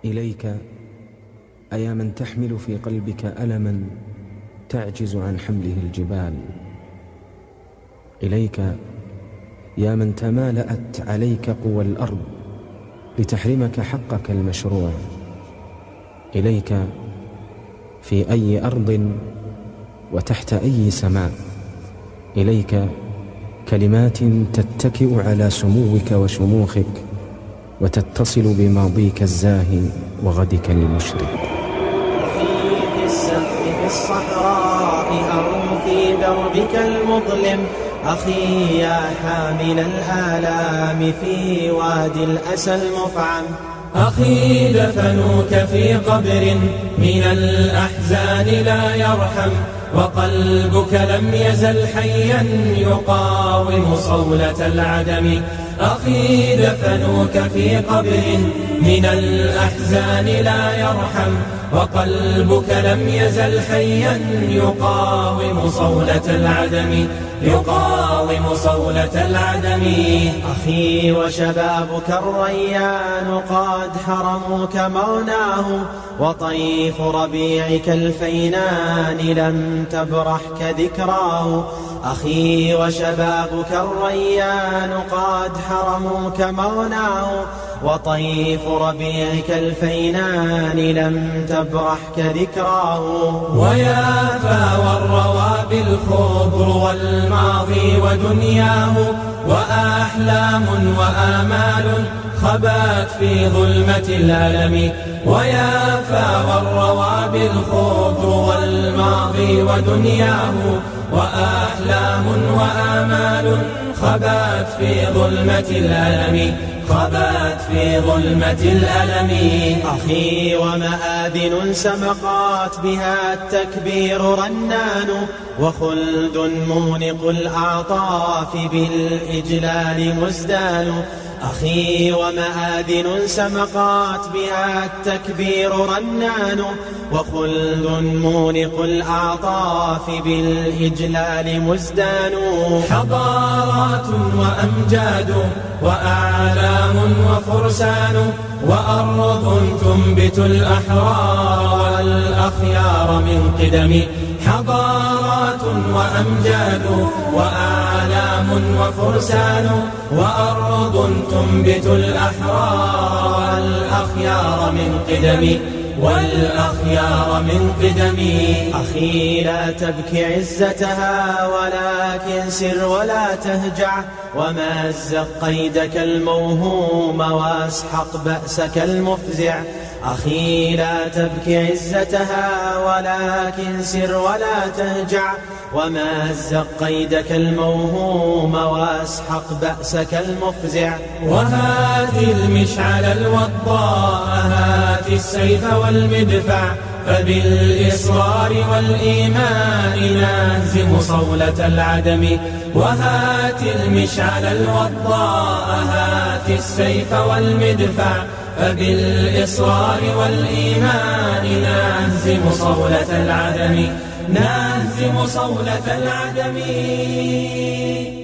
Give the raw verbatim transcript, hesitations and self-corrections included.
إليك أيا من تحمل في قلبك ألما تعجز عن حمله الجبال، إليك يا من تمالأت عليك قوى الأرض لتحرمك حقك المشروع، إليك في أي أرض وتحت أي سماء، إليك كلمات تتكئ على سموك وشموخك وتتصل بماضيك الزاهي وغدك المشرق. في السفر في الصحراء أو في دربك المظلم، أخي يا حامل الآلام في وادي الأسى المفعم، أخي دفنوك في قبر من الأحزان لا يرحم، وقلبك لم يزل حيا يقاوم صولة العدم. أخي دفنوك في قبر من الأحزان لا يرحم، وقلبك لم يزل حيا يقاوم صولة العدم، يقاوم صولة العدم. أخي وشبابك الريان قد حرموك مغناه، وطيف ربيعك الفينان لم تبرحك ذكراه. أخي وشبابك الريان قد حرموك مغناه، وطيف ربيعك الفينان لم تبرحك ذكراه. ويافى والروابي الخضر والماضي ودنياه، وأحلام وآمال خبات في ظلمة الألم. ويافى والروابي الخضر والماضي ودنياه، وأحلام وآمال خبات في ظلمة الألم، خبات في ظلمة الألم. أخي ومآذن سمقات بها التكبير رنان، وخلد مونق الأعطاف بالإجلال مزدان. أخي ومآذن سمقات بها التكبير رنان، وخلد مونق الأعطاف بالإجلال مزدان. حضارات وأمجاد وأعلام وفرسان، وأرض تنبت الأحرار والأخيار من قدم. حضارات وأمجاد وأعلام وفرسان، وأرض تنبت الأحرار والأخيار من قدم، والأخيار من قدم. أخي لا تبكي عزتها ولكن سر ولا تهجع، ومزق قيدك الموهوم واسحق بأسك المفزع. أخي لا تبكي عزتها ولكن سر ولا تهجع، ومزق قيدك الموهوم واسحق بأسك المفزع. وهات المشعل الوضاء، هات السيف والمدفع، فبالإصرار والإيمان نهزم صولة العدم. وهات المشعل الوضاء، هات السيف والمدفع، فبالإصرار والإيمان نهزم صولة العدم، نهزم صولة العدم.